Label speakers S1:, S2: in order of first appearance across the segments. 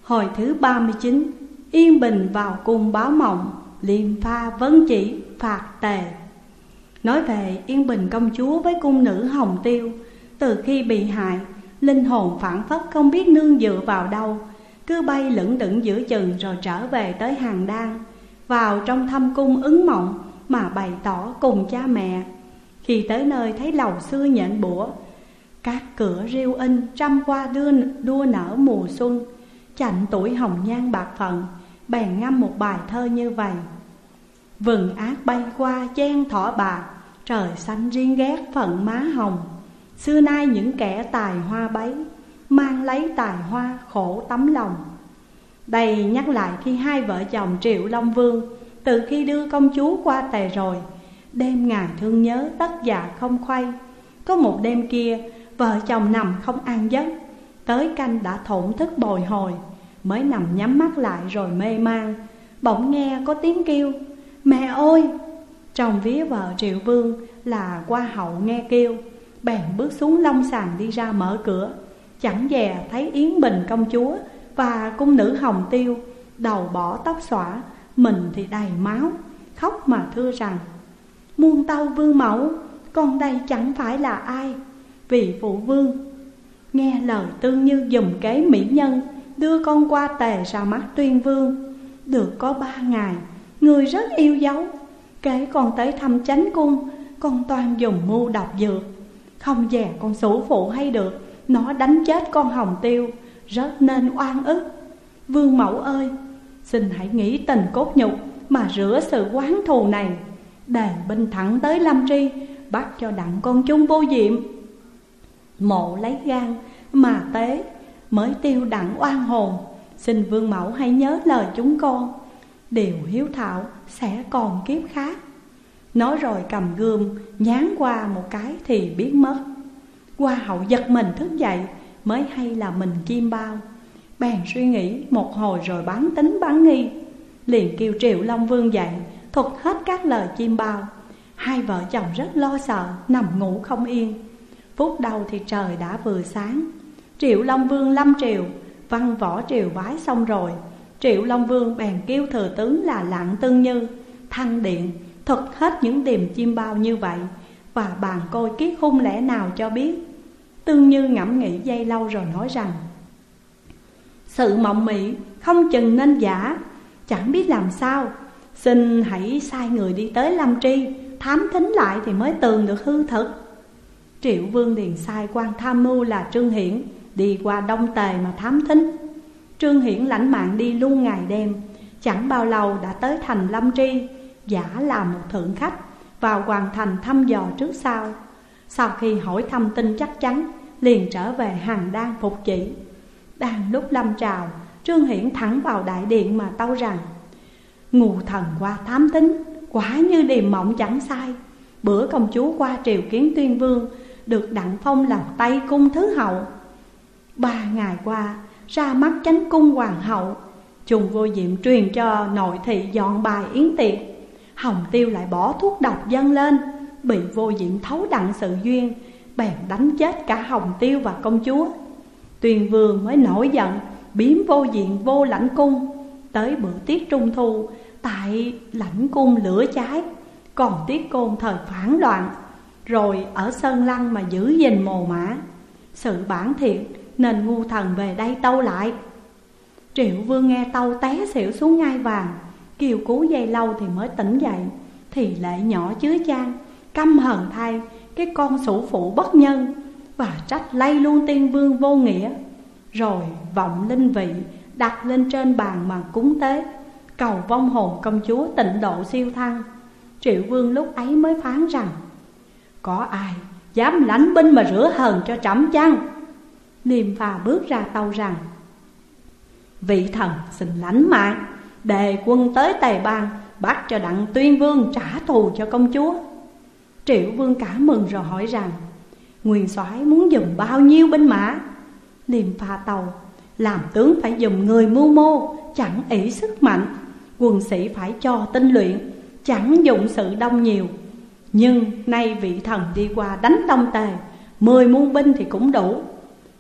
S1: Hồi thứ 39. Yên Bình vào cung báo mộng, Liêm Pha vấn chỉ phạt tề. Nói về Yên Bình công chúa với cung nữ Hồng Tiêu. Từ khi bị hại, linh hồn phảng phất không biết nương dựa vào đâu, cứ bay lững đững giữa chừng rồi trở về tới Hàn Đan, vào trong thâm cung Ứng Mộng mà bày tỏ cùng cha mẹ. Khi tới nơi thấy lầu xưa nhện bủa, các cửa rêu in trăm hoa đua nở mùa xuân, chạnh tuổi hồng nhan bạc phận, bèn ngâm một bài thơ như vậy: vừng ác bay qua chen thỏ bạc, trời xanh riêng ghét phận má hồng. Xưa nay những kẻ tài hoa bấy, mang lấy tài hoa khổ tấm lòng. Đây nhắc lại khi hai vợ chồng Triệu Long Vương từ khi đưa công chúa qua Tề rồi, đêm ngày thương nhớ tất dạ không khuây. Có một đêm kia, vợ chồng nằm không an giấc, tới canh đã thổn thức bồi hồi, mới nằm nhắm mắt lại rồi mê man. Bỗng nghe có tiếng kêu: mẹ ơi! Trong vía vợ Triệu Vương là Hoa hậu nghe kêu, bèn bước xuống long sàn đi ra mở cửa. Chẳng dè thấy Yến Bình công chúa và cung nữ Hồng Tiêu, đầu bỏ tóc xõa, mình thì đầy máu, khóc mà thưa rằng: muôn tâu vương mẫu, con đây chẳng phải là ai. Vì phụ vương nghe lời Tương Như dùm kế mỹ nhân, đưa con qua Tề ra mắt Tuyên Vương. Được có 3 ngày, người rất yêu dấu. Kể con tới thăm chánh cung, con toàn dùng mưu độc dược, không dè con sủ phụ hay được, nó đánh chết con Hồng Tiêu, rất nên oan ức. Vương mẫu ơi, xin hãy nghĩ tình cốt nhục mà rửa sự oán thù này, đề binh thẳng tới Lâm Tri, bắt cho đặng con chung vô diệm. Mộ lấy gan mà tế, mới tiêu đặng oan hồn. Xin vương mẫu hãy nhớ lời chúng con, điều hiếu thảo sẽ còn kiếp khác. Nói rồi cầm gươm nhán qua một cái thì biến mất. Hoa hậu giật mình thức dậy, mới hay là mình chim bao. Bèn suy nghĩ một hồi rồi bán tính bán nghi, liền kêu Triệu Long Vương dậy, thuật hết các lời chim bao. Hai vợ chồng rất lo sợ, nằm ngủ không yên. Phút đầu thì trời đã vừa sáng. Triệu Long Vương lâm triều, văn võ triều bái xong rồi, Triệu Long Vương bèn kêu thừa tướng là Lạng Tương Như thăng điện, thuật hết những điềm chim bao như vậy, và bàn coi kiết hung lẽ nào cho biết. Tương Như ngẫm nghĩ giây lâu rồi nói rằng: sự mộng mị không chừng nên giả, chẳng biết làm sao. Xin hãy sai người đi tới Lâm Tri thám thính lại thì mới tường được hư thực. Triệu Vương liền sai quan tham mưu là Trương Hiển đi qua Đông Tề mà thám thính. Trương Hiển lãnh mạng đi luôn ngày đêm, chẳng bao lâu đã tới thành Lâm Tri, giả làm một thượng khách vào hoàng thành thăm dò trước sau. Sau khi hỏi thăm tin chắc chắn, liền trở về Hàn Đan phục chỉ. Đang lúc lâm trào, Trương Hiển thẳng vào đại điện mà tâu rằng: ngụ thần qua thám thính, quả như điềm mộng chẳng sai. Bữa công chúa qua triều kiến Tuyên Vương, được đặng phong làm Tây Cung thứ hậu. 3 ngày qua ra mắt chánh cung hoàng hậu, Trùng Vô Diệm truyền cho nội thị dọn bài yến tiệc. Hồng Tiêu lại bỏ thuốc độc dâng lên, bị Vô Diệm thấu đặng sự duyên, bèn đánh chết cả Hồng Tiêu và công chúa. Tuyên Vương mới nổi giận, biếm Vô Diệm vô lãnh cung. Tới bữa tiết trung thu, tại lãnh cung lửa cháy, còn Tiết Côn thời phản loạn, rồi ở Sơn Lăng mà giữ gìn mồ mã. Sự bản thiện nên ngu thần về đây tâu lại. Triệu Vương nghe tâu té xỉu xuống ngai vàng, kêu cứu giây lâu thì mới tỉnh dậy. Thì lệ nhỏ chứa chan, căm hờn thay cái con sủ phụ bất nhân, và trách lay luôn Tiên Vương vô nghĩa. Rồi vọng linh vị đặt lên trên bàn mà cúng tế, cầu vong hồn công chúa tịnh độ siêu thăng. Triệu Vương lúc ấy mới phán rằng: có ai dám lãnh binh mà rửa hờn cho trẫm chăng? Liêm Pha bước ra tâu rằng: vị thần xin lãnh mạng, đề quân tới Tề Bang, bắt cho đặng Tuyên Vương trả thù cho công chúa. Triệu Vương cả mừng rồi hỏi rằng: nguyên soái muốn dùng bao nhiêu binh mã? Liêm Pha tâu: làm tướng phải dùng người mưu mô, chẳng ỷ sức mạnh. Quân sĩ phải cho tinh luyện, chẳng dụng sự đông nhiều. Nhưng nay vị thần đi qua đánh Đông Tề, 10 muôn binh thì cũng đủ.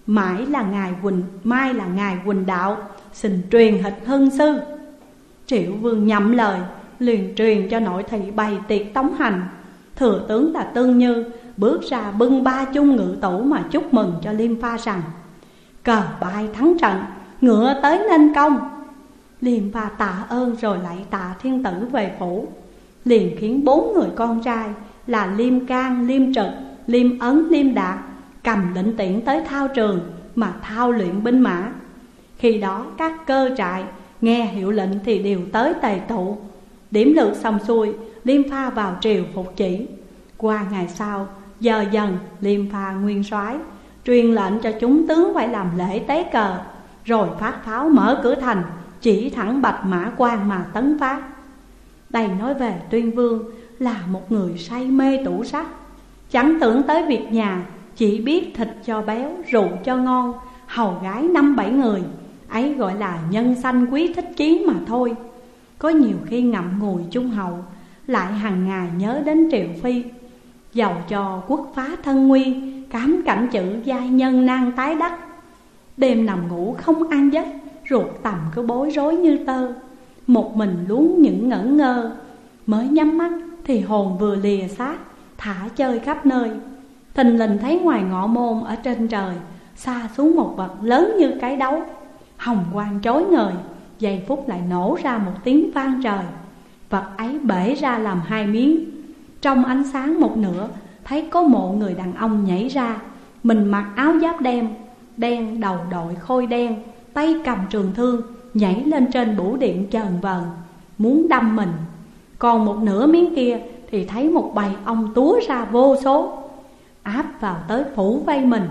S1: mai là ngài Quỳnh Đạo, xin truyền hịch hưng sư. Triệu Vương nhậm lời, liền truyền cho nội thị bày tiệc tống hành. Thừa tướng là Tương Như bước ra bưng 3 chung ngự tủ mà chúc mừng cho Liêm Pha rằng: cờ bại thắng trận, ngựa tới nên công. Liêm Pha tạ ơn rồi lại tạ thiên tử về phủ, liền khiến 4 người con trai là Liêm Can, Liêm Trực, Liêm Ấn, Liêm Đạt cầm lệnh tiễn tới thao trường mà thao luyện binh mã. Khi đó các cơ trại nghe hiệu lệnh thì đều tới tề tụ. Điểm lược xong xuôi, Liêm Pha vào triều phục chỉ. Qua ngày sau, giờ dần Liêm Pha nguyên soái truyền lệnh cho chúng tướng phải làm lễ tế cờ, rồi phát pháo mở cửa thành, chỉ thẳng Bạch Mã Quan mà tấn phát. Đây nói về Tuyên Vương là một người say mê tủ sắc, chẳng tưởng tới việc nhà, chỉ biết thịt cho béo, rượu cho ngon, hầu gái 5-7 người. Ấy gọi là nhân sanh quý thích chí mà thôi. Có nhiều khi ngậm ngùi chung hậu, lại hàng ngày nhớ đến Triệu Phi. Dầu cho quốc phá thân nguy, cám cảnh chữ giai nhân nan tái đắc. Đêm nằm ngủ không an giấc, ruột tầm cứ bối rối như tơ. Một mình luống những ngẩn ngơ, mới nhắm mắt thì hồn vừa lìa xác, thả chơi khắp nơi. Thình lình thấy ngoài ngọ môn ở trên trời xa xuống một vật lớn như cái đấu, hồng quang chói ngời, giây phút lại nổ ra một tiếng vang trời. Vật ấy bể ra làm 2 miếng. Trong ánh sáng một nửa thấy có một người đàn ông nhảy ra. Mình mặc áo giáp đen, đầu đội khôi đen, tay cầm trường thương, nhảy lên trên bủ điện chờn vờn, muốn đâm mình. Còn một nửa miếng kia thì thấy một bầy ong túa ra vô số, áp vào tới phủ vây mình.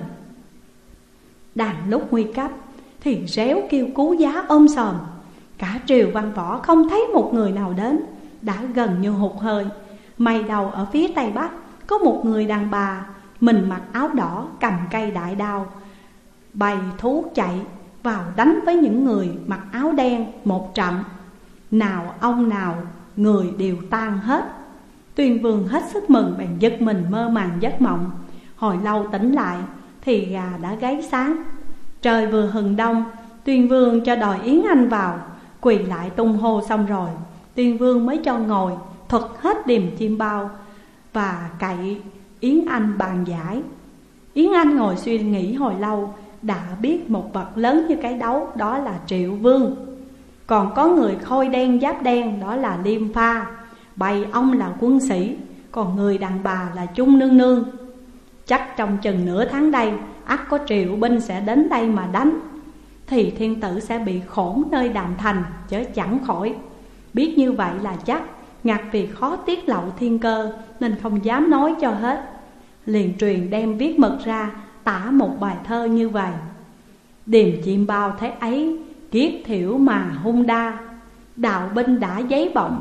S1: Đàn lúc nguy cấp thì réo kêu cứu giá ôm sòm. Cả triều văn võ không thấy một người nào đến, đã gần như hụt hơi. May đầu ở phía tây bắc có một người đàn bà, mình mặc áo đỏ, cầm cây đại đao, bày thú chạy vào đánh với những người mặc áo đen một trận. Nào ông nào người đều tan hết. Tuyên Vương hết sức mừng, bèn giật mình mơ màng giấc mộng. Hồi lâu tỉnh lại thì gà đã gáy sáng. Trời vừa hừng đông, Tuyên Vương cho đòi Yến Anh vào. Quỳ lại tung hô xong rồi, Tuyên Vương mới cho ngồi thuật hết điềm chim bao và cậy Yến Anh bàn giải. Yến Anh ngồi suy nghĩ hồi lâu, đã biết một vật lớn như cái đấu, đó là Triệu Vương. Còn có người khôi đen giáp đen, đó là Liêm Pha. Bầy ông là quân sĩ, còn người đàn bà là Chung Nương Nương. Chắc trong chừng nửa tháng đây, ắt có triệu binh sẽ đến đây mà đánh, thì thiên tử sẽ bị khổn nơi Đàm Thành, chớ chẳng khỏi. Biết như vậy là chắc, ngặt vì khó tiết lộ thiên cơ, nên không dám nói cho hết. Liền truyền đem viết mực ra, tả một bài thơ như vậy: điềm chim bao thế ấy, kiết thiểu mà hung đa. Đạo binh đã giấy bọng,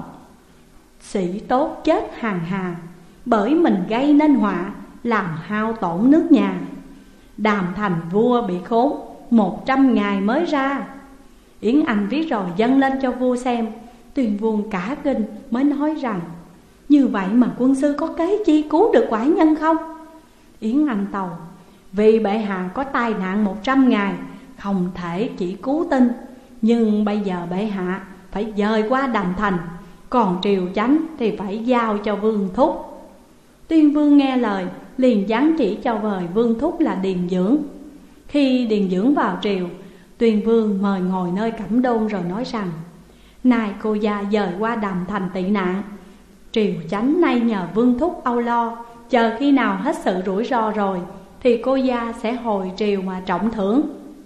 S1: sĩ tốt chết hàng hà. Bởi mình gây nên họa, làm hao tổn nước nhà. Đàm Thành vua bị khốn, 100 ngày mới ra. Yến Anh viết rồi dâng lên cho vua xem. Tuyên Vương cả kinh mới nói rằng: như vậy mà quân sư có kế chi cứu được quả nhân không? Yến Anh tàu: vì bệ hạ có tai nạn 100 ngày, không thể chỉ cứu tinh. Nhưng bây giờ bệ hạ phải dời qua Đàm Thành, còn triều chánh thì phải giao cho Vương Thúc. Tuyên Vương nghe lời, liền giáng chỉ cho vời Vương Thúc là Điền Dưỡng. Khi Điền Dưỡng vào triều, Tuyên Vương mời ngồi nơi Cẩm Đôn rồi nói rằng: nay cô gia dời qua Đàm Thành tị nạn, triều chánh nay nhờ Vương Thúc âu lo. Chờ khi nào hết sự rủi ro rồi thì cô gia sẽ hồi triều mà trọng thưởng.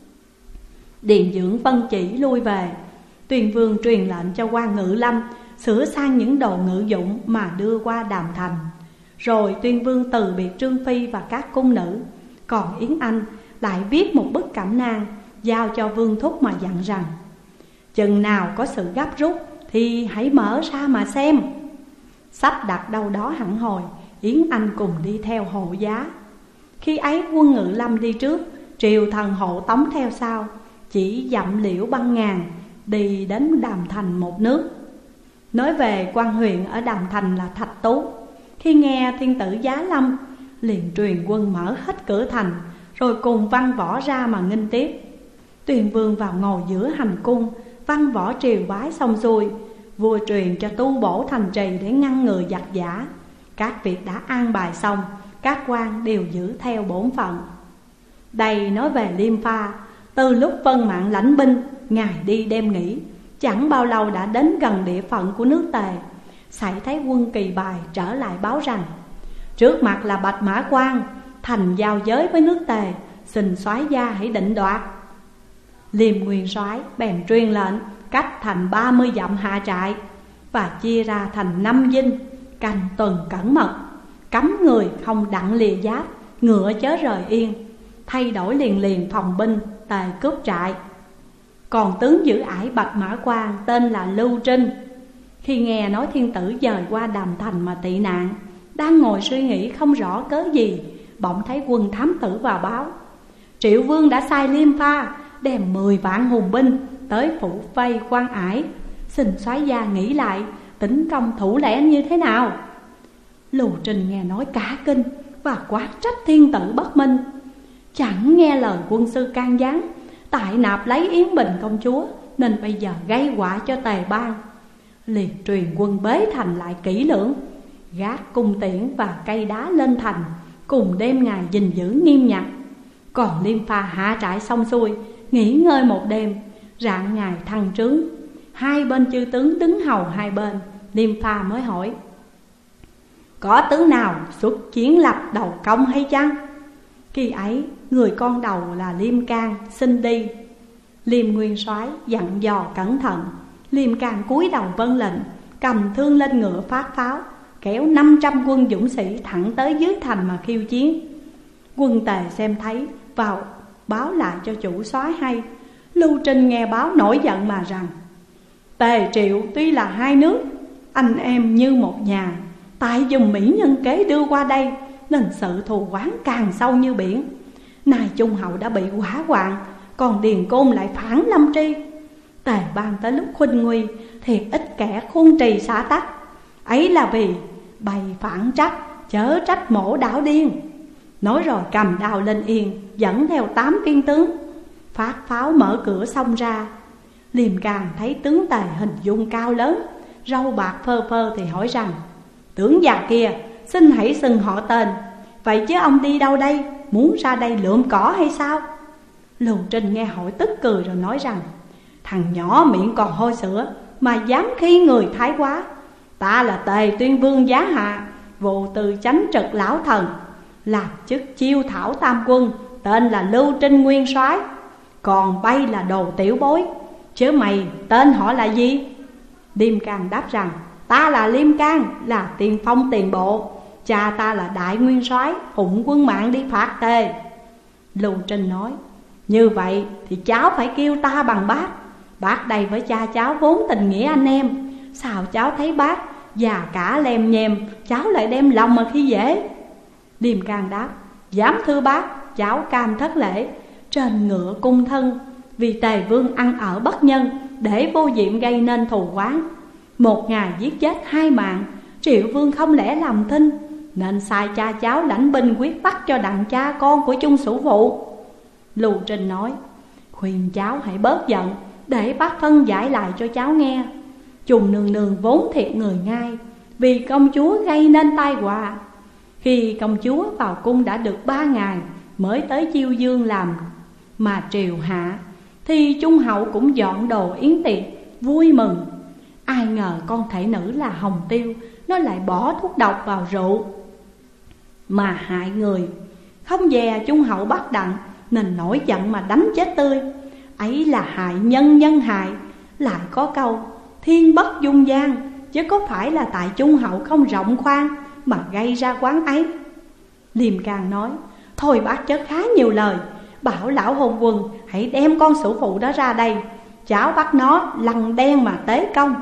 S1: Điền Dưỡng vân chỉ lui về. Tuyên Vương truyền lệnh cho quan Ngự Lâm sửa sang những đồ ngự dụng mà đưa qua Đàm Thành. Rồi Tuyên Vương từ biệt Trương Phi và các cung nữ. Còn Yến Anh lại viết một bức cẩm nang, giao cho Vương Thúc mà dặn rằng: chừng nào có sự gấp rút thì hãy mở ra mà xem. Sắp đặt đâu đó hẳn hồi, Yến Anh cùng đi theo hộ giá. Khi ấy quân Ngự Lâm đi trước, triều thần hộ tống theo sau, chỉ dặm liễu băng ngàn, đi đến Đàm Thành một nước. Nói về quan huyện ở Đàm Thành là Thạch Tú. Khi nghe thiên tử giá lâm, liền truyền quân mở hết cửa thành, rồi cùng Văn Võ ra mà nghênh tiếp. Tuyền Vương vào ngồi giữa hành cung, Văn Võ triều bái xong xuôi, vua truyền cho tu bổ thành trì để ngăn người giặc giả. Các việc đã an bài xong, các quan đều giữ theo bổn phận. Đây nói về Liêm Pha. Từ lúc Vân Mạng lãnh binh, ngày đi đêm nghỉ, chẳng bao lâu đã đến gần địa phận của nước Tề. Sảy thấy quân Kỳ Bài trở lại báo rằng trước mặt là Bạch Mã Quan, thành giao giới với nước Tề, xin soái gia hãy định đoạt. Liêm nguyên soái bèn truyền lệnh cách thành 30 dặm hạ trại, và chia ra thành 5 dinh, canh tuần cẩn mật, cấm người không đặng lìa giáp, ngựa chớ rời yên, thay đổi liền phòng binh Tề cướp trại. Còn tướng giữ ải Bạch Mã Quan tên là Lưu Trinh, khi nghe nói thiên tử dời qua Đàm Thành mà tị nạn, đang ngồi suy nghĩ không rõ cớ gì, bỗng thấy quân thám tử vào báo Triệu Vương đã sai Liêm Pha đem 10 vạn hùng binh tới phủ vây Quan Ải, xin soái gia nghĩ lại tính công thủ lẽ như thế nào. Lưu Trinh nghe nói cả kinh và quát trách thiên tử bất minh, chẳng nghe lời quân sư can gián, tại nạp lấy Yến Bình công chúa, nên bây giờ gây họa cho Tề bang. Liền truyền quân bế thành lại kỹ lưỡng, gác cung tiễn và cây đá lên thành, cùng đêm ngày gìn giữ nghiêm ngặt. Còn Liêm Pha hạ trại xong xuôi, nghỉ ngơi một đêm, rạng ngày thăng trướng. Hai bên chư tướng đứng hầu hai bên. Liêm Pha mới hỏi: có tướng nào xuất chiến lập đầu công hay chăng? Khi ấy người con đầu là Liêm Can xin đi. Liêm nguyên soái dặn dò cẩn thận. Liêm Can cúi đầu vâng lệnh, cầm thương lên ngựa phát pháo, kéo 500 quân dũng sĩ thẳng tới dưới thành mà khiêu chiến. Quân Tề xem thấy, vào báo lại cho chủ soái hay. Lưu Trinh nghe báo nổi giận mà rằng: Tề Triệu tuy là hai nước, anh em như một nhà, tại dùng mỹ nhân kế đưa qua đây, nên sự thù oán càng sâu như biển. Nay Trung Hậu đã bị hỏa hoạn, còn Điền Côn lại phản Lâm Tri. Tề bang tới lúc khuynh nguy, thiệt ít kẻ khuôn trì xã tắc. Ấy là vì bày phản trách, chớ trách mổ đảo điên. Nói rồi cầm đao lên yên, dẫn theo 8 viên tướng, phát pháo mở cửa xông ra. Liêm Càng thấy tướng Tề hình dung cao lớn, râu bạc phơ phơ thì hỏi rằng: tướng già kia, xin hãy xưng họ tên. Vậy chứ ông đi đâu đây? Muốn ra đây lượm cỏ hay sao? Lưu Trinh nghe hỏi tức cười rồi nói rằng: thằng nhỏ miệng còn hôi sữa mà dám khi người thái quá. Ta là Tề Tuyên Vương giá hạ, vụ từ chánh trực lão thần, làm chức chiêu thảo tam quân, tên là Lưu Trinh nguyên soái. Còn bay là đồ tiểu bối, chứ mày tên họ là gì? Liêm Càng đáp rằng: ta là Liêm Càng, là tiền phong tiền bộ. Cha ta là đại nguyên soái, phụng quân mạng đi phạt Tề. Lưu Trinh nói: như vậy thì cháu phải kêu ta bằng bác. Bác đây với cha cháu vốn tình nghĩa anh em, sao cháu thấy bác già cả lem nhem, cháu lại đem lòng mà khi dễ? Liêm Càng đáp: dám thưa bác, cháu cam thất lễ. Trên ngựa cung thân, vì Tề Vương ăn ở bất nhân, để vô diệm gây nên thù oán. Một ngày giết chết 2 mạng, Triệu Vương không lẽ làm thinh, nên sai cha cháu lãnh binh quyết bắt cho đặng cha con của chung sủ phụ. Lưu Trinh nói: khuyên cháu hãy bớt giận, để bác phân giải lại cho cháu nghe. Trùng nương nương vốn thiệt người ngay, vì công chúa gây nên tai họa. Khi công chúa vào cung đã được 3 ngày, mới tới chiêu dương làm mà triều hạ, thì Trung Hậu cũng dọn đồ yến tiệc vui mừng. Ai ngờ con thể nữ là Hồng Tiêu, nó lại bỏ thuốc độc vào rượu mà hại người. Không dè Trung Hậu bắt đặng, nên nổi giận mà đánh chết tươi. Ấy là hại nhân nhân hại. Lại có câu thiên bất dung gian, chứ có phải là tại Trung Hậu không rộng khoan mà gây ra quán ấy. Liêm Càng nói: thôi bác chớ khá nhiều lời, bảo lão hôn quân hãy đem con sủ phụ đó ra đây, cháu bắt nó lăn đen mà tế công.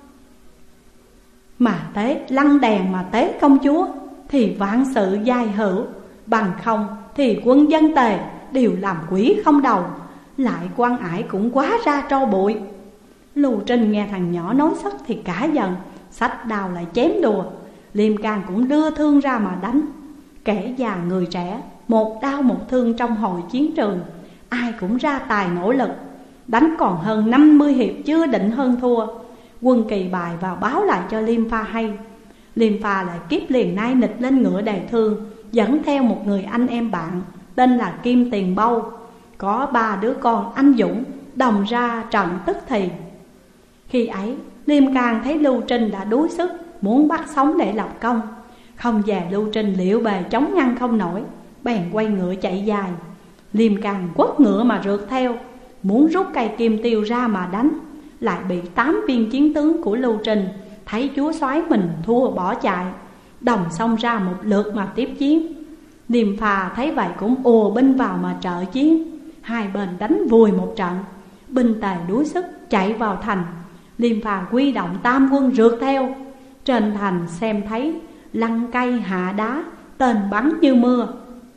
S1: Mà lăn đèn mà tế công chúa thì vạn sự giai hữu, bằng không thì quân dân Tề đều làm quỷ không đầu, lại Quan Ải cũng quá ra tro bụi. Lưu Trinh nghe thằng nhỏ nói sất thì cả giận, xách đào lại chém đùa. Liêm Càng cũng đưa thương ra mà đánh. Kẻ già người trẻ một đau một thương trong hồi chiến trường, ai cũng ra tài nỗ lực. Đánh còn hơn 50 hiệp chưa định hơn thua. Quân Kỳ Bài vào báo lại cho Liêm Pha hay. Liêm Pha lại kiếp liền nai nịch lên ngựa đề thương, dẫn theo một người anh em bạn tên là Kim Tiền Bâu. Có 3 đứa con anh dũng, đồng ra trận tức thì. Khi ấy Liêm Càng thấy Lưu Trinh đã đuối sức, muốn bắt sống để lập công. Không dè Lưu Trinh liệu bề chống ngăn không nổi, bèn quay ngựa chạy dài. Liêm Càng quất ngựa mà rượt theo, muốn rút cây kim tiêu ra mà đánh, lại bị 8 viên chiến tướng của Lưu Trinh thấy chúa soái mình thua bỏ chạy, đồng xông ra một lượt mà tiếp chiến. Liêm Pha thấy vậy cũng ùa binh vào mà trợ chiến. Hai bên đánh vùi một trận, binh tề đuối sức chạy vào thành. Liêm Pha quy động tam quân rượt theo. Trên thành xem thấy lăn cây hạ đá, tên bắn như mưa.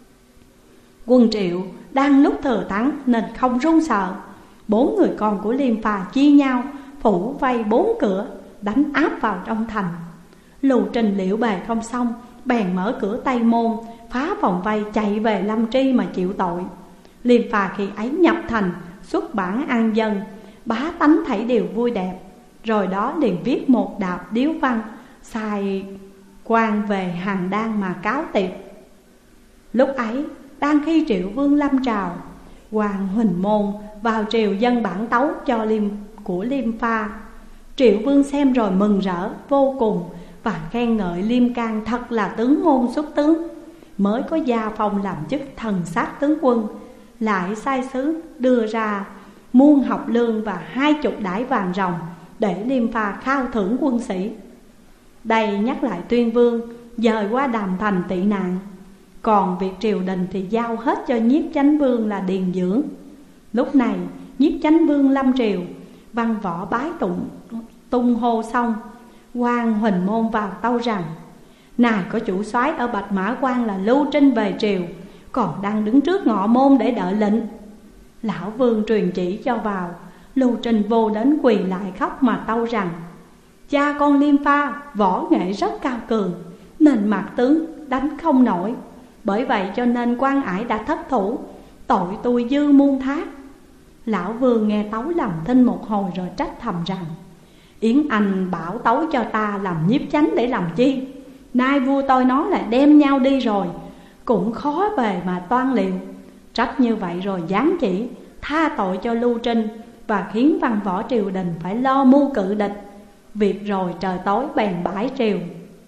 S1: Quân Triệu đang lúc thừa thắng nên không run sợ. 4 người con của Liêm Pha chia nhau phủ vây 4 cửa, đánh áp vào trong thành. Lưu Trinh liệu bề không xong, bèn mở cửa Tây Môn, phá vòng vây chạy về Lâm Tri mà chịu tội. Liêm Pha khi ấy nhập thành, xuất bản an dân, bá tánh thảy đều vui đẹp. Rồi đó liền viết một đạp điếu văn, sai quan về Hàn Đan mà cáo tiệp. Lúc ấy đang khi Triệu Vương lâm trào, Hoàng Huỳnh Môn vào triều dân bản tấu cho Liêm Pha. Triệu Vương xem rồi mừng rỡ vô cùng, và khen ngợi Liêm Càng thật là tướng ngôn xuất tướng, mới có gia phong làm chức thần sát tướng quân. Lại sai sứ đưa ra muôn học lương và 20 đải vàng ròng để Liêm Pha khao thưởng quân sĩ. Đây nhắc lại Tuyên Vương dời qua Đàm Thành tị nạn, còn việc triều đình thì giao hết cho Nhiếp Chánh Vương là điền dưỡng. Lúc này Nhiếp Chánh Vương lâm triều, văn võ bái tung hô xong, Hoàng Huỳnh Môn vào tâu rằng: này có chủ soái ở Bạch Mã Quan là Lưu Trinh về triều, còn đang đứng trước ngọ môn để đợi lệnh. Lão Vương truyền chỉ cho vào. Lưu Trinh vô đến quỳ lại khóc mà tâu rằng: cha con Liêm Pha võ nghệ rất cao cường, nên mặt tướng đánh không nổi. Bởi vậy cho nên quan ải đã thất thủ, tội tôi dư muôn thác. Lão Vương nghe tấu làm thinh một hồi rồi trách thầm rằng: Yến Anh bảo tấu cho ta làm nhiếp chánh để làm chi? Nay vua tôi nói lại đem nhau đi rồi, cũng khó bề mà toan liệu. Trách như vậy rồi giáng chỉ tha tội cho Lưu Trinh, và khiến văn võ triều đình phải lo mưu cự địch. Việc rồi trời tối bèn bãi triều.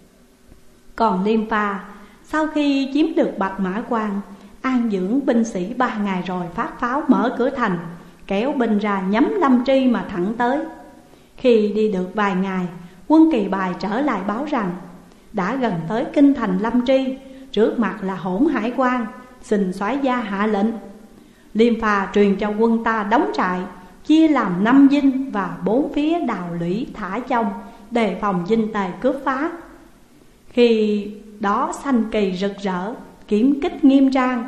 S1: Còn Liêm Pha sau khi chiếm được Bạch Mã Quan, an dưỡng binh sĩ 3 ngày rồi phát pháo mở cửa thành, kéo binh ra nhắm Lâm Tri mà thẳng tới. Khi đi được vài ngày, quân Kỳ Bài trở lại báo rằng đã gần tới kinh thành Lâm Tri, trước mặt là Hỗn Hải Quan, xin soái gia hạ lệnh. Liêm Pha truyền cho quân ta đóng trại, chia làm 5 dinh và 4 phía đào lũy thả chông, đề phòng dinh tề cướp phá. Khi đó xanh kỳ rực rỡ, kiểm kích nghiêm trang,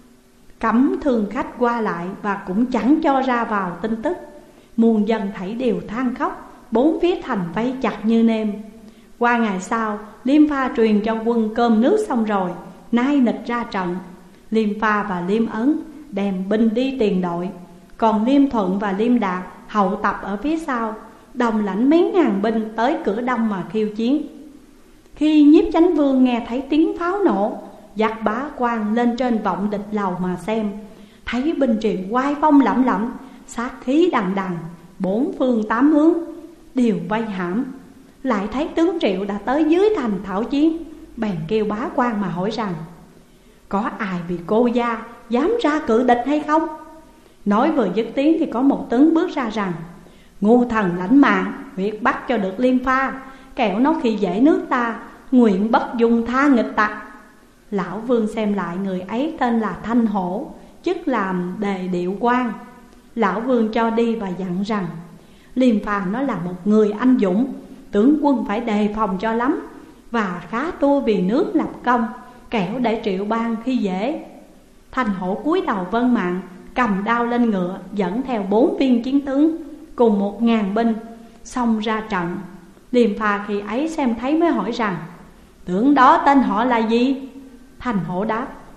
S1: cấm thương khách qua lại và cũng chẳng cho ra vào tin tức. Muôn dân thảy đều than khóc, 4 phía thành vây chặt như nêm. Qua ngày sau, Liêm Pha truyền cho quân cơm nước xong rồi, nai nịch ra trận. Liêm Pha và Liêm Ấn đem binh đi tiền đội, còn Liêm Thuận và Liêm Đạt hậu tập ở phía sau, đồng lãnh mấy ngàn binh tới cửa đông mà khiêu chiến. Khi Nhiếp Chánh Vương nghe thấy tiếng pháo nổ, dắt bá quan lên trên vọng địch lầu mà xem, thấy binh triều oai phong lẫm lẫm, sát khí đằng đằng, 4 phương 8 hướng đều vây hãm. Lại thấy tướng Triệu đã tới dưới thành thảo chiến, bèn kêu bá quan mà hỏi rằng: có ai vì cô gia dám ra cự địch hay không? Nói vừa dứt tiếng thì có một tướng bước ra rằng: ngu thần lãnh mạng, việc bắt cho được Liêm Pha, kẻo nó khi dễ nước ta, nguyện bất dung tha nghịch tặc. Lão Vương xem lại người ấy tên là Thanh Hổ, chức làm đề điệu quan. Lão Vương cho đi và dặn rằng: Liêm Pha nó là một người anh dũng, tướng quân phải đề phòng cho lắm, và khá tua vì nước lập công, kẻo để Triệu Bang khi dễ. Thanh Hổ cúi đầu vâng mạng, cầm đao lên ngựa, dẫn theo 4 viên chiến tướng cùng 1000 binh xông ra trận. Liêm Pha khi ấy xem thấy mới hỏi rằng: tướng đó tên họ là gì? Thanh Hổ đáp: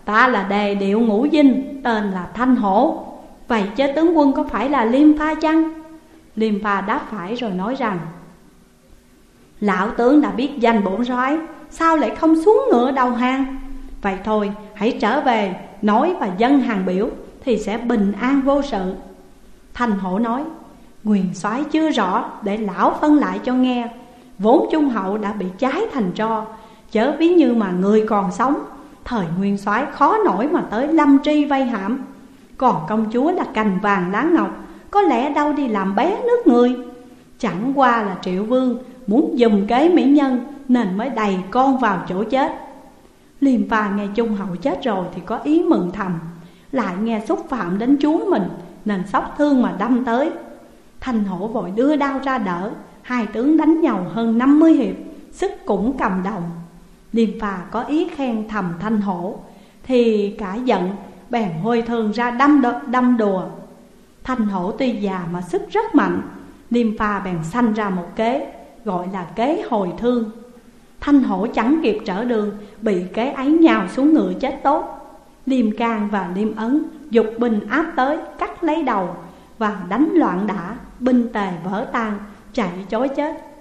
S1: Ta là Đề Điệu Ngũ Dinh, tên là Thanh Hổ. Vậy chứ tướng quân có phải là Liêm Pha chăng? Liêm Pha đáp phải rồi nói rằng: Lão tướng đã biết danh bổn soái, sao lại không xuống ngựa đầu hàng? Vậy thôi, hãy trở về nói và dâng hàng biểu, thì sẽ bình an vô sự. Thanh Hổ nói: Nguyên soái chưa rõ, để lão phân lại cho nghe. Vốn Trung Hậu đã bị cháy thành tro, chớ ví như mà người còn sống, thời Nguyên soái khó nổi mà tới Lâm Tri vây hãm. Còn công chúa là cành vàng lá ngọc, có lẽ đâu đi làm bé nước người. Chẳng qua là Triệu Vương muốn dùng kế mỹ nhân, nên mới đầy con vào chỗ chết. Liêm Pha nghe Trung Hậu chết rồi thì có ý mừng thầm, lại nghe xúc phạm đến chúa mình, nên xót thương mà đâm tới. Thanh Hổ vội đưa đao ra đỡ, hai tướng đánh nhau hơn 50 hiệp, sức cũng cầm đồng. Liêm Pha có ý khen thầm Thanh Hổ, thì cả giận bèn hôi thương ra đâm đùa. Thanh Hổ tuy già mà sức rất mạnh, Liêm Pha bèn sanh ra một kế, gọi là kế hồi thương. Thanh Hổ chẳng kịp trở đường, bị kế ấy nhào xuống ngựa chết tốt. Liêm Can và Liêm Ấn dục binh áp tới, cắt lấy đầu và đánh loạn đả, binh tề vỡ tan, chạy chối chết.